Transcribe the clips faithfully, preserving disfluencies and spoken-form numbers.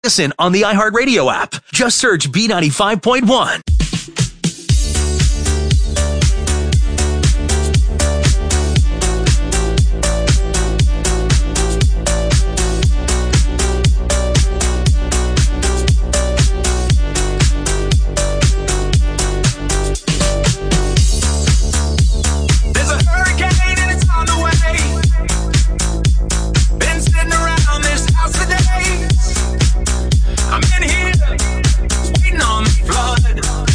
Listen on the iHeartRadio app. Just search B ninety-five point one. I'm in here, waiting on the flood.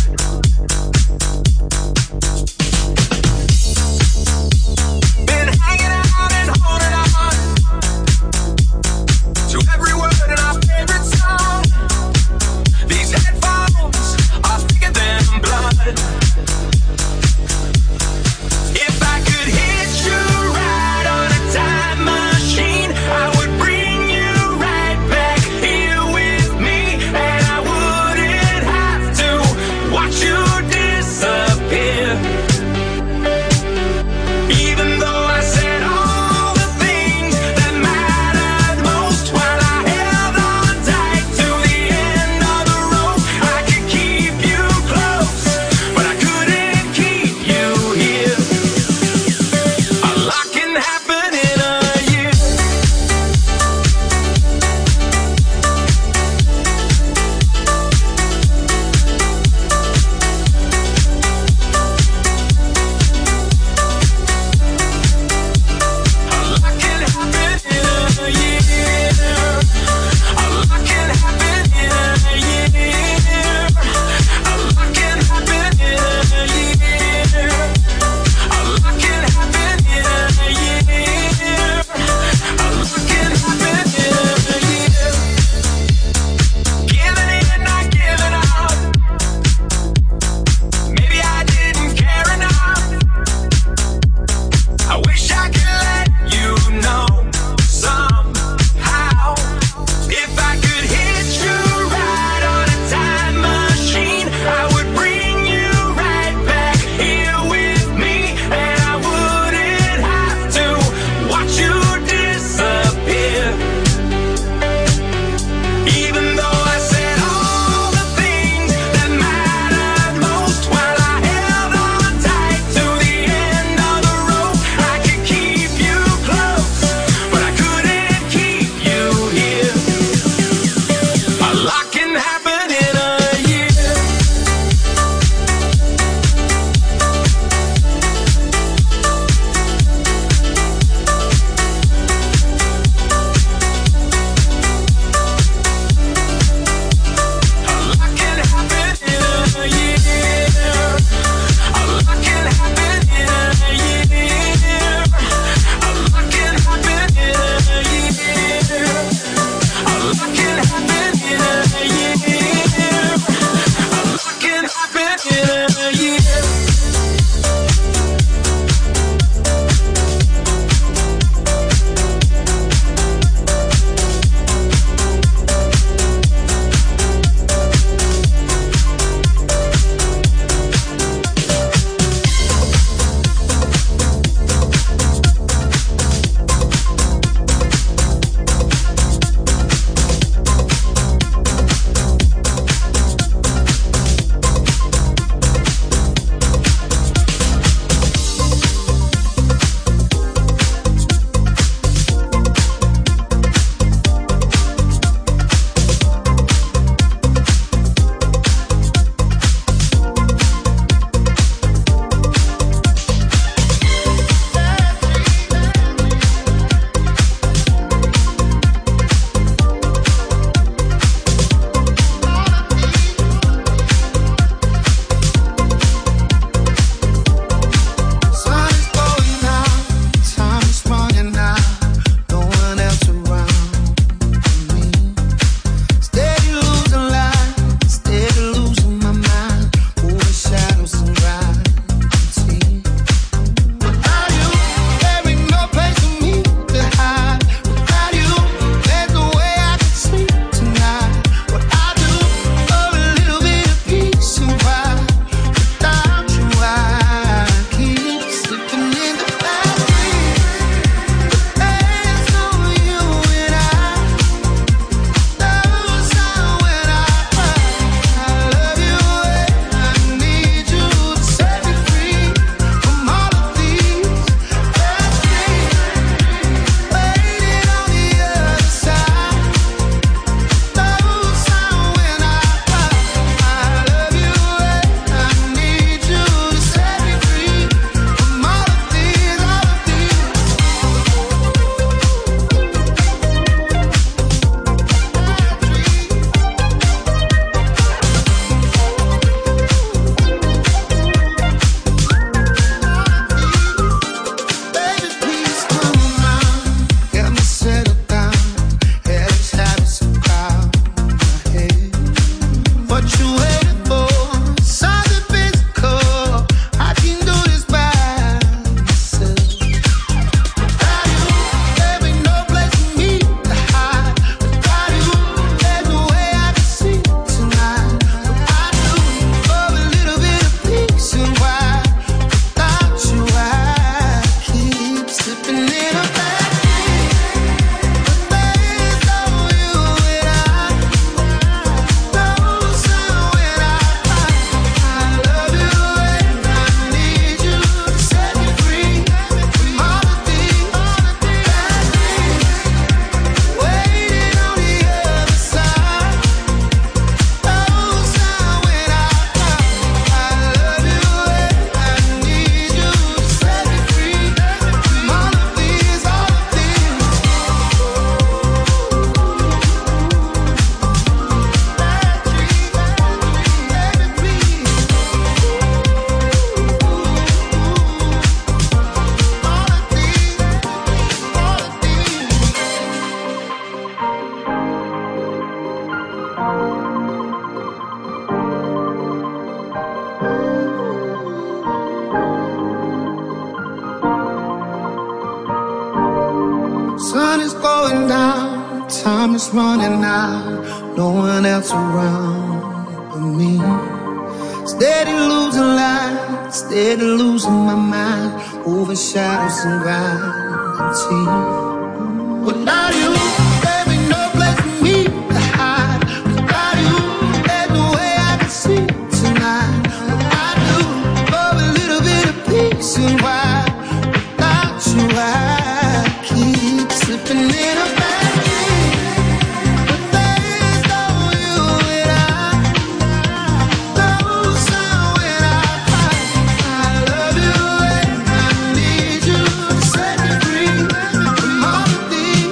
no one else around but me. Steady losing light, steady losing my mind, over shadows and gravity. Without you, there ain't no place for me to hide. Without you, there's no way I can sleep tonight. But I do for a little bit of peace and why. Without you, I keep slipping in a bad dream. But there is no you and I. No sound when I cry. I love you and I need you to set me free from all the things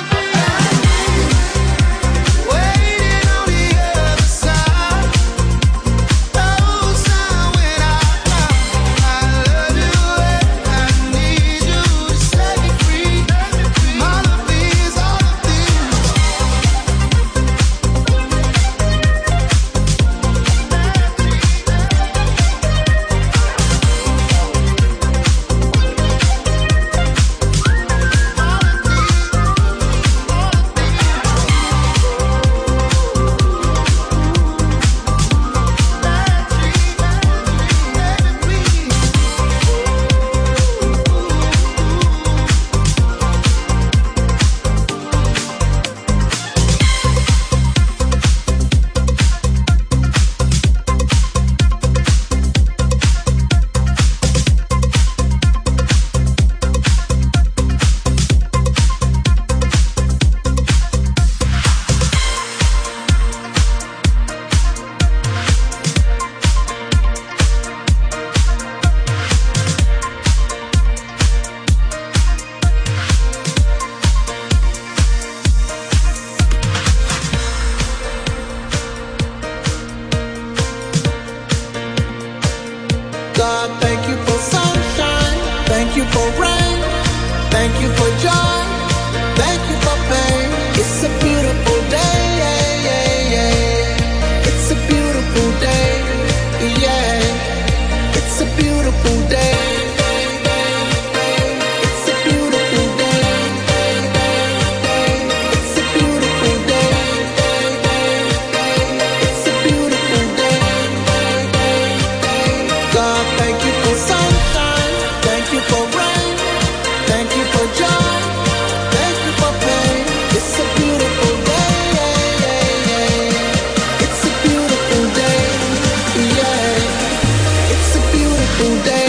waiting on the other side. No sound when I cry. I love you and I need you to set me free from all of these, all of these. God, thank you for sunshine, thank you for rain, thank you for joy, thank you for pain. It's a beautiful day, yeah, yeah, yeah. It's a beautiful day, yeah. It's a beautiful day. It's a beautiful day. It's a beautiful day. It's a beautiful day. God, thank you for sunshine, thank you for rain, thank you for joy, thank you for pain. It's a beautiful day, yeah, yeah, yeah. It's a beautiful day, yeah. It's a beautiful day.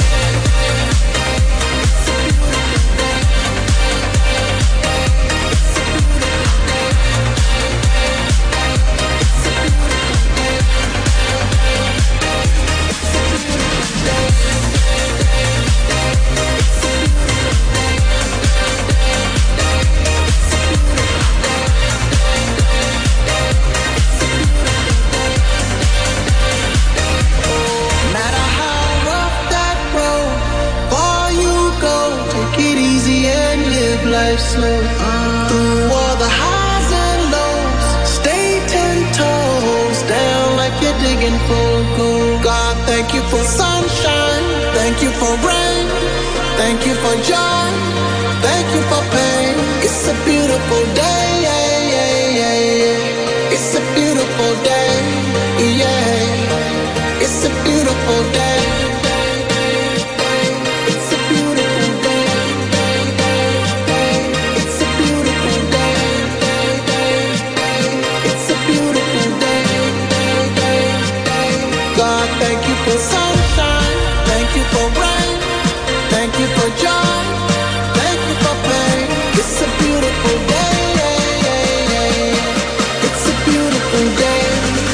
No matter how rough that road, far you go, take it easy and live life slow. Through all the highs and lows, stay ten toes down like you're digging for gold. God, thank you for sunshine, thank you for rain, thank you for joy, thank you for pain. It's a beautiful day, yeah, yeah, yeah, yeah. It's a beautiful day, yeah. It's a beautiful day. It's a beautiful day. It's a beautiful day. It's a beautiful day. God, thank you for sunshine, thank you for rain, thank you for joy, thank you for pain. It's a beautiful day, yeah, yeah, yeah. It's a beautiful day.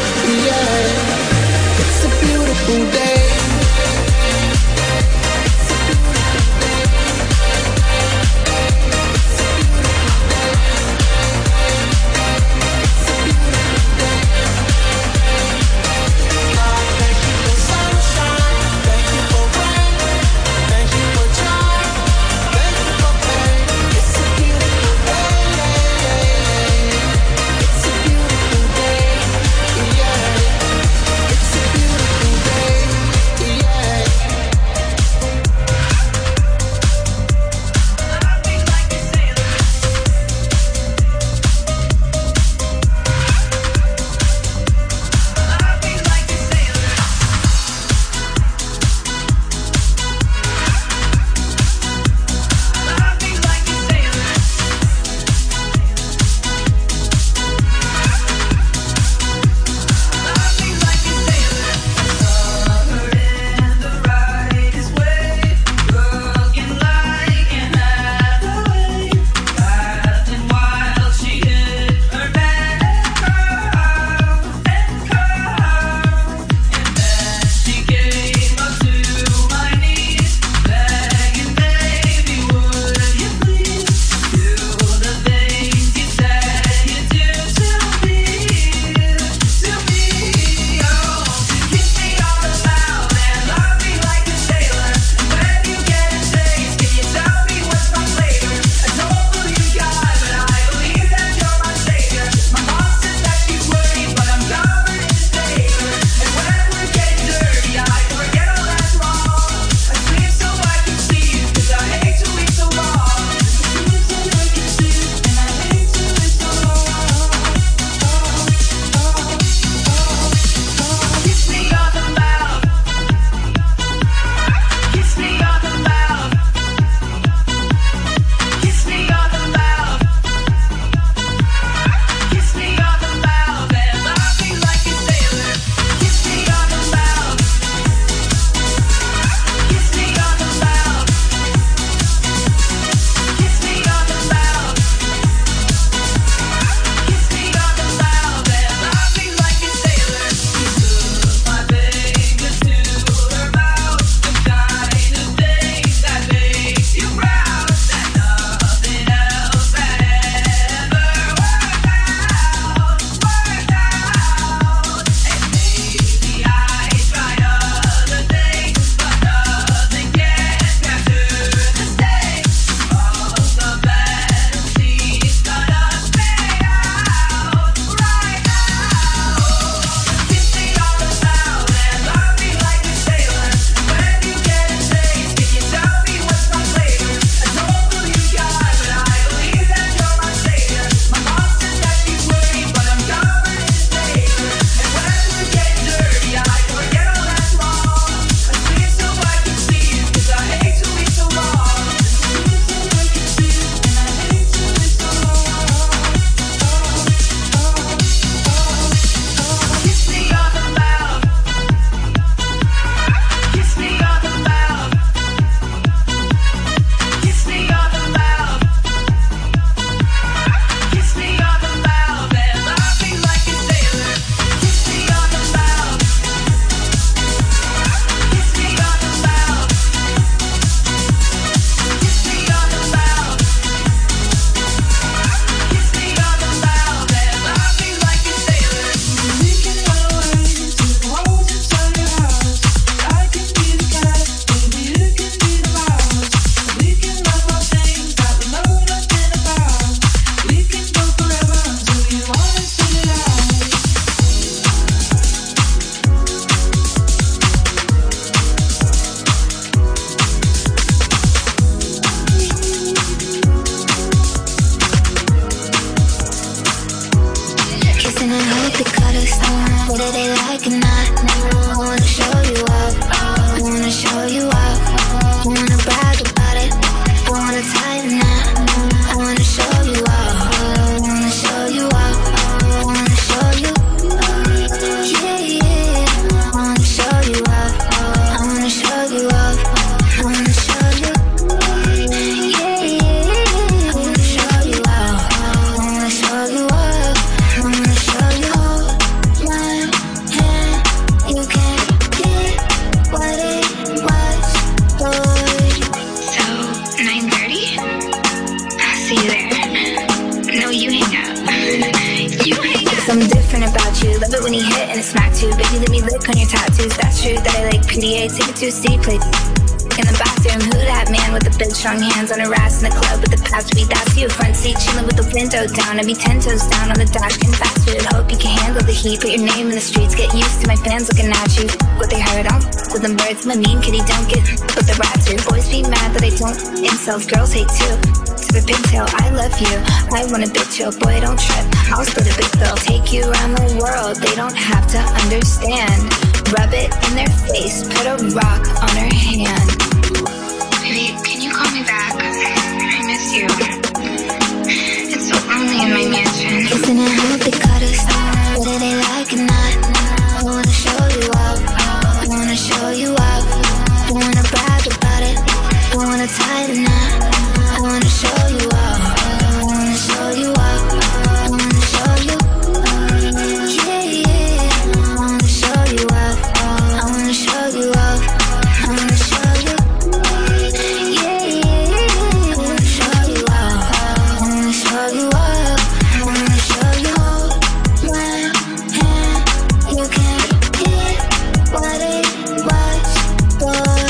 something about you. Love it when he hit and it smacked you. Baby, let me lick on your tattoos. That's true that I like P D A. Take it to a city place. In the bathroom, who that man with the big strong hands on her ass in the club with the past week? That's you, front seat, chilling with the window down. I'd be ten toes down on the dash, getting fast food. Hope you can handle the heat, put your name in the streets. Get used to my fans looking at you. What they heard, I'm with them birds. I'm a mean kitty, don't get with the rats. Your boys be mad that I don't. Incels, girls hate too. To the pigtail, I love you. I want a big chill, boy, don't trip. I'll split a big bill, take you around the world. They don't have to understand. Rub it in their face, put a rock on her hand. Baby, can you call me back? I miss you. It's so lonely in my mansion. Isn't it how they cut us? Whether they like it or not, I wanna show you up. I wanna show you up. I wanna brag about it. I wanna tie the knot. I wanna show you up. I wanna show you up. I wanna show you. Yeah, yeah. I wanna show you up. I wanna show you up. I wanna show you. Yeah, yeah. I wanna show you up. I wanna show you up. I wanna show you. One hand, you can't get what it was, boy.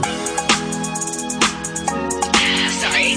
Sorry.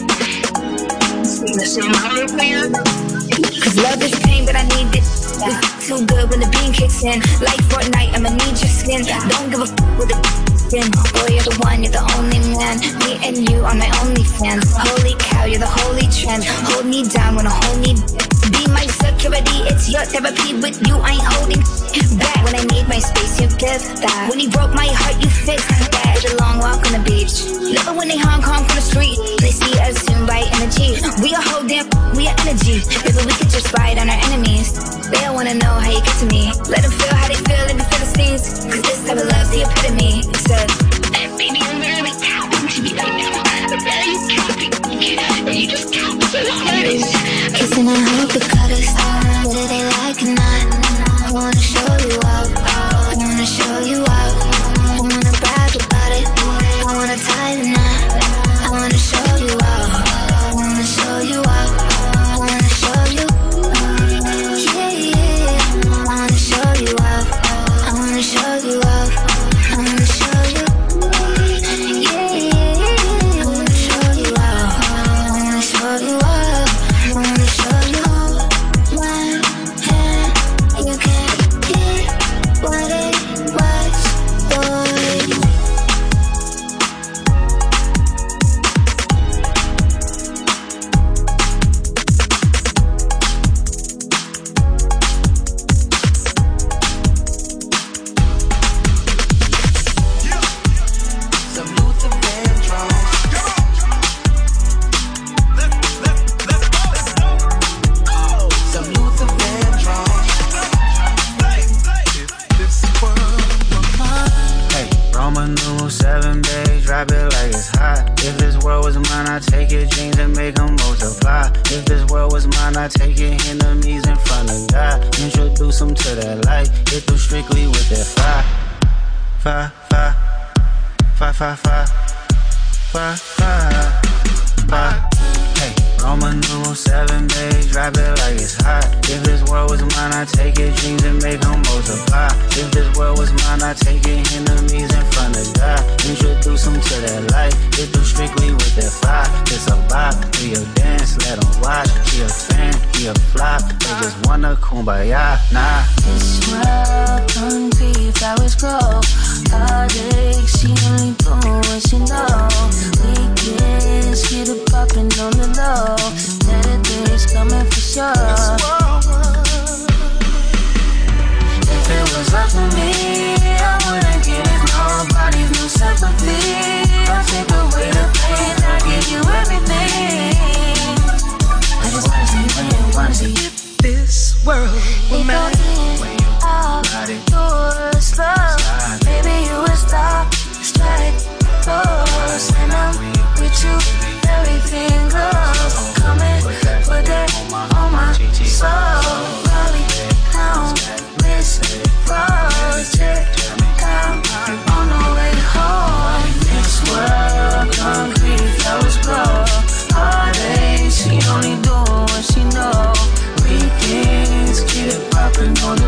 Cause love is pain, but I need it. It's too good when the beam kicks in. Like Fortnite, I'ma need your skin. Don't give a f with the skin. Boy, you're the one, you're the only man. Me and you are my only fans. Holy cow, you're the holy trend. Hold me down when I hold me be my security, it's your therapy. With you, I ain't holding back. When I need my space, you give that. When you broke my heart, you fixed that. With a long walk on the beach. Love it when they honk honk on the street. They see us soon by energy. We a whole damn, we are energy. Maybe we could just ride on our enemies. They don't wanna know how you get to me. Let them feel how they feel in the Philistines. Cause this type of love's the epitome. It's a baby, I'm really tapping to me right now. I'm very capping. And you just cap so hard. Kissing and hope it cut us. Whether they like it or not, I wanna show you up. I wanna show you up. I wanna brag about it. I wanna tie the knot. I wanna show you up. I wanna show you up. I wanna show you. Yeah, yeah. I wanna show you up. I wanna show you up. I wanna show you. Yeah, yeah. I wanna show you up. I wanna show you up. I wanna show you. One hand, you can't get what it was, boy. Some Luther Vandross. Some Luther Vandross. Hey, Roman numeral seven, babe, drop it like it's hot. If this world was mine, I'd take your dreams and make them multiply. If this world was mine, I'd take your enemies in front of God. Introduce them to that light, hit them strictly with that fire. Fire, fire, fire, fire, fire, fire, fire, fire. Hey, Roman numeral seven, babe, drop it like it's hot. If this world was mine, I'd take your dreams and make them multiply. If this world was mine, I'd take your enemies in front of God. Introduce them to that light, hit them strictly with that fire. It's a bop, do your dance, let them watch. He a fan, he a flop, they just wanna kumbaya, nah. This world, concrete, flowers grow. Heartache, she only doing what she know. Weekends, get it poppin' on the low. Saturdays coming for sure. If it was up to me, I wouldn't give nobody no sympathy. I'll take away the pain, I'll give you everything. I just wanna see you win, wanna see you. This world will matter.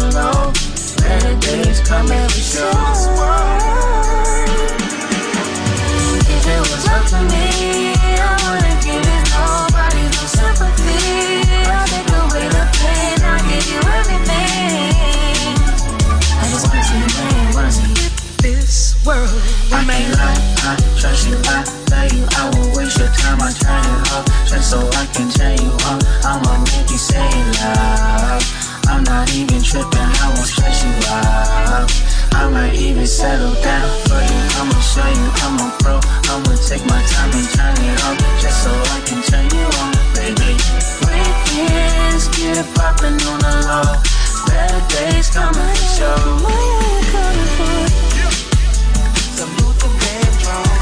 low. Better days coming for sure. If it was up to me, I wouldn't give it nobody no sympathy. I'll take away the pain, I'll give you everything. I just wanna see you win, wanna see you. This world I can't lie, I trust you, I love you. I won't waste your time, I turn it off just so I can turn you on. I'ma make you say love. I'm not even tripping, I won't stress you out. I might even settle down for you. I'ma show you I'm a pro. I'ma take my time and turn it off just so I can turn you on, baby. Weekends get it poppin' on the low. Better days coming for sure. Why are you coming for? Some Luther Vandross.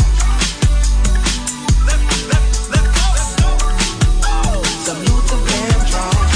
Let, let, let go, let's go. Oh, some Luther Vandross.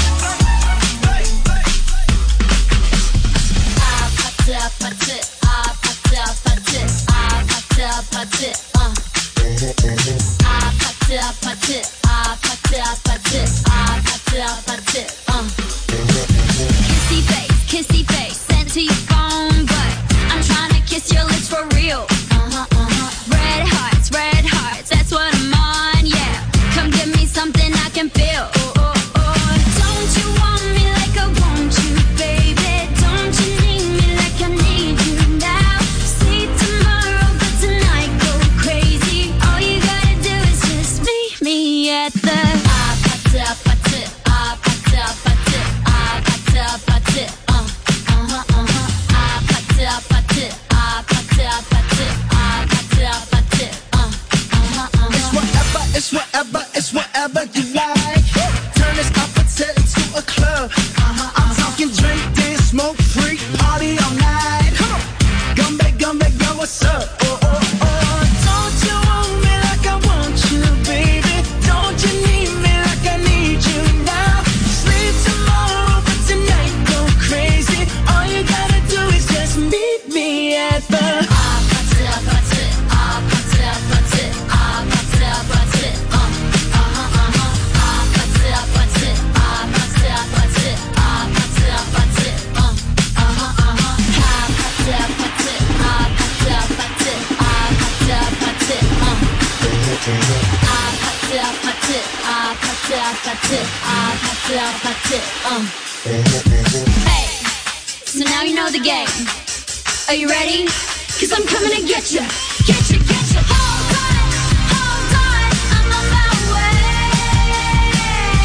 I popped it, I popped it, I popped it, I popped it, I popped it, I popped it, uh. I popped it, I popped it, I popped it, I popped it, I popped it, I popped it, uh. Kissy face, kissy face, sent to your phone, but I'm tryna kiss your lips for real. Uh-huh, uh-huh. Red hearts, red hearts, that's what I'm on, yeah. Come give me something I can feel. Oh, oh, oh. Don't you want me like I want you, baby? Don't you need me like I need you now? See tomorrow, but tonight go crazy. All you gotta do is just meet me at the I popped it, I popped it, I popped it, I popped it, I popped it, I popped it, uh, uh-huh, uh-huh. I popped it, I popped it, I popped it, I popped it, I popped it, I popped it, uh, uh-huh, uh-huh. It's whatever, it's whatever, it's whatever you like. Turn this appetite to a club. Uh-huh, I'm talking drink, dance, smoke, freak, party all night. Come on, gumbe, gumbe, go, what's up? Oh, oh, oh. Don't you want me like I want you, baby? Don't you need me like I need you now? Sleep tomorrow, but tonight go crazy. All you gotta do is just meet me at the I popped it, I popped it, I popped it, I popped it, I popped it, I popped it, uh, uh-huh, uh-huh. I popped it, I popped it, I popped it, I popped it, I popped it, I popped it, uh, uh-huh, uh-huh. I popped it, I popped it, I popped it, I popped it, I popped it, I popped it, uh. I popped it, I popped it, I popped it, I popped it, I popped it, I popped it, uh. Hey, so now you know the game. Are you ready? Cause I'm coming to get you. Get you, get you. Hold on, hold on, I'm on my way.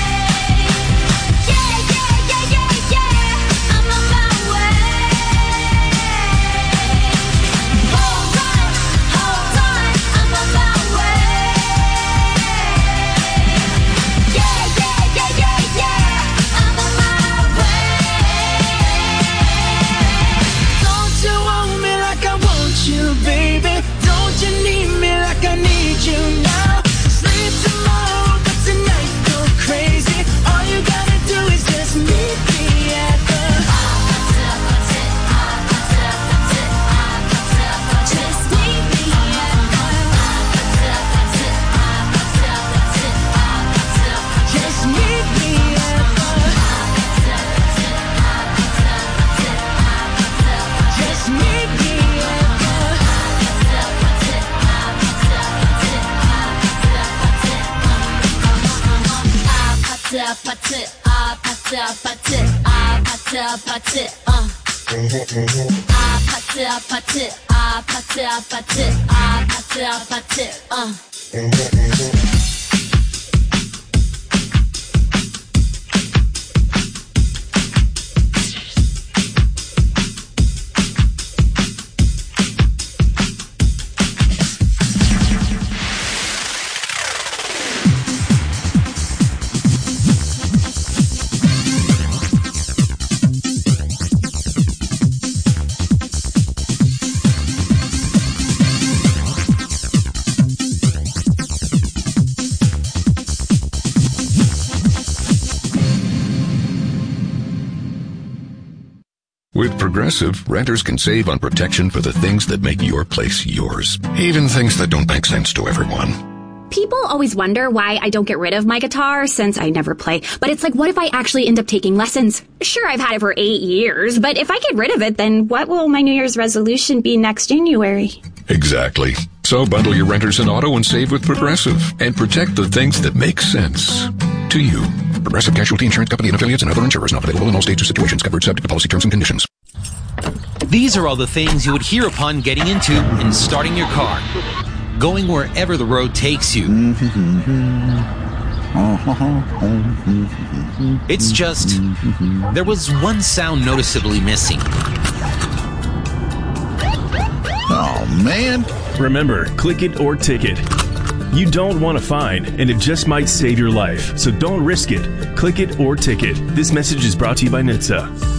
Yeah, yeah, yeah, yeah, yeah, I'm on my way. Hold on, hold on, I'm on my way. Yeah, yeah, yeah, yeah, yeah, I'm on my way. Don't you want me like I want you, baby? Don't you need me like I need you now? Sleep tomorrow, but tonight go crazy. All you gotta do is just meet me at the Just meet me at Just meet me at the Just meet me at I popped it, I popped it, I popped it, I popped it, I popped it, uh. I popped it, I popped it, I popped it, I popped it, I popped it, I popped it, uh. With Progressive, renters can save on protection for the things that make your place yours, even things that don't make sense to everyone. People always wonder why I don't get rid of my guitar since I never play. But it's like, what if I actually end up taking lessons? Sure, I've had it for eight years, but if I get rid of it, then what will my New Year's resolution be next January? Exactly. So bundle your renters and auto and save with Progressive and protect the things that make sense to you. Progressive Casualty Insurance Company and affiliates and other insurers not available in all states or situations. Covered subject to policy terms and conditions. These are all the things you would hear upon getting into and starting your car. Going wherever the road takes you. It's just, there was one sound noticeably missing. Oh, man. Remember, click it or ticket. You don't want a fine, and it just might save your life. So don't risk it. Click it or ticket. This message is brought to you by N H T S A.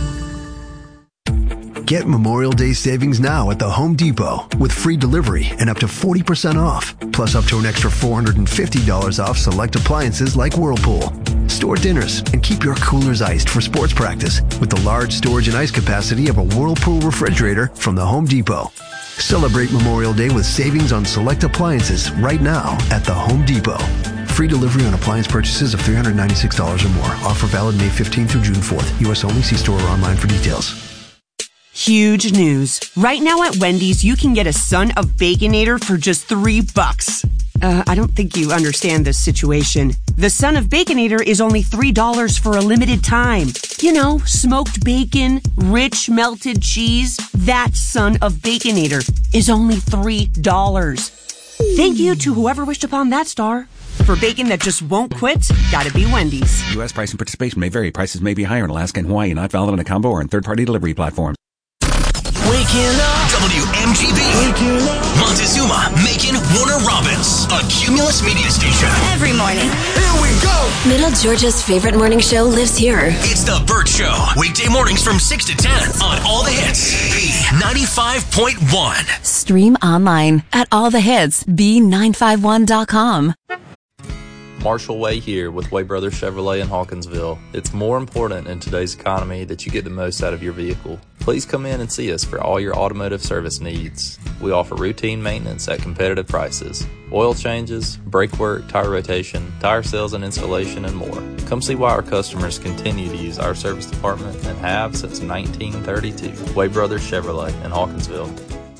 Get Memorial Day savings now at the Home Depot with free delivery and up to forty percent off, plus up to an extra four hundred fifty dollars off select appliances like Whirlpool. Store dinners and keep your coolers iced for sports practice with the large storage and ice capacity of a Whirlpool refrigerator from the Home Depot. Celebrate Memorial Day with savings on select appliances right now at the Home Depot. Free delivery on appliance purchases of three hundred ninety-six dollars or more. Offer valid May fifteenth through June fourth. U S only. See store or online for details. Huge news. Right now at Wendy's, you can get a Son of Baconator for just three bucks. Uh, I don't think you understand this situation. The Son of Baconator is only three dollars for a limited time. You know, smoked bacon, rich melted cheese. That Son of Baconator is only three dollars. Thank you to whoever wished upon that star. For bacon that just won't quit, gotta be Wendy's. U S price and participation may vary. Prices may be higher in Alaska and Hawaii, not valid on a combo or in third-party delivery platforms. Waking up. W M G B. Waking up. Montezuma, Macon, Warner Robins. A Cumulus media station. Every morning. Here we go. Middle Georgia's favorite morning show lives here. It's The Burt Show. Weekday mornings from six to ten on All the Hits. B ninety-five point one. Stream online at all the hits b nine five one dot com. Marshall Way here with Way Brothers Chevrolet in Hawkinsville. It's more important in today's economy that you get the most out of your vehicle. Please come in and see us for all your automotive service needs. We offer routine maintenance at competitive prices, oil changes, brake work, tire rotation, tire sales and installation, and more. Come see why our customers continue to use our service department and have since nineteen thirty-two. Way Brothers Chevrolet in Hawkinsville.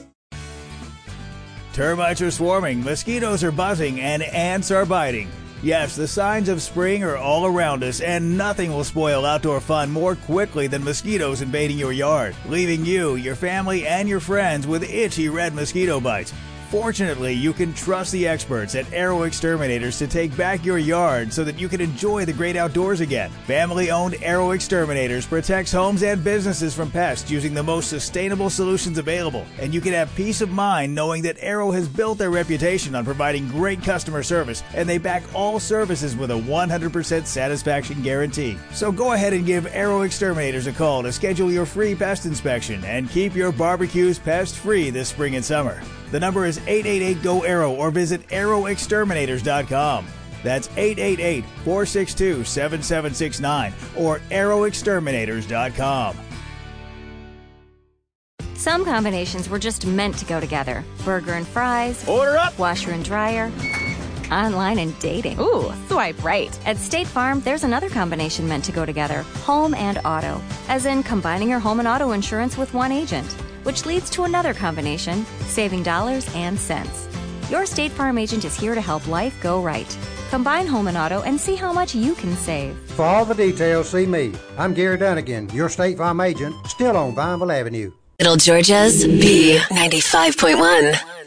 Termites are swarming, mosquitoes are buzzing, and ants are biting. Yes, the signs of spring are all around us, and nothing will spoil outdoor fun more quickly than mosquitoes invading your yard, leaving you, your family, and your friends with itchy red mosquito bites. Fortunately, you can trust the experts at Arrow Exterminators to take back your yard so that you can enjoy the great outdoors again. Family-owned Arrow Exterminators protects homes and businesses from pests using the most sustainable solutions available. And you can have peace of mind knowing that Arrow has built their reputation on providing great customer service, and they back all services with a one hundred percent satisfaction guarantee. So go ahead and give Arrow Exterminators a call to schedule your free pest inspection and keep your barbecues pest-free this spring and summer. The number is eight eight eight, G O, ARROW or visit arrow exterminators dot com. That's eight eight eight, four six two, seven seven six nine or arrow exterminators dot com. Some combinations were just meant to go together. Burger and fries. Order up! Washer and dryer. Online and dating. Ooh, swipe right. At State Farm, there's another combination meant to go together. Home and auto. As in combining your home and auto insurance with one agent. Which leads to another combination, saving dollars and cents. Your State Farm agent is here to help life go right. Combine home and auto and see how much you can save. For all the details, see me. I'm Gary Dunnigan, your State Farm agent, still on Vineville Avenue. Middle Georgia's B ninety-five point one.